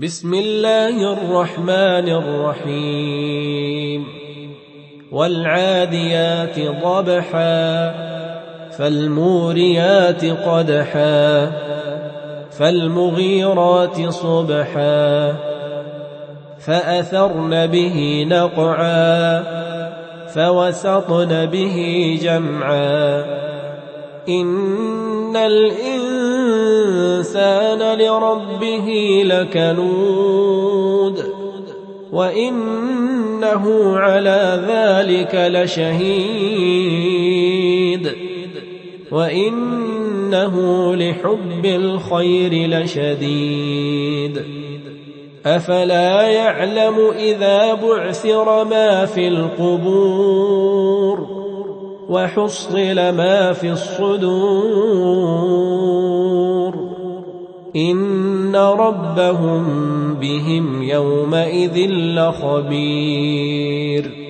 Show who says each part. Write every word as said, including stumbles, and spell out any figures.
Speaker 1: بسم الله الرحمن الرحيم والعاديات ضبحا فالموريات قدحا فالمغيرات صبحا فأثرن به نقعا فوسطن به جمعا إن الإنسان لربه لكنود وإنه على ذلك لشهيد وإنه لحب الخير لشديد أفلا يعلم إذا بعثر ما في القبور وحصل ما في الصدور إن ربهم بهم يومئذ لخبير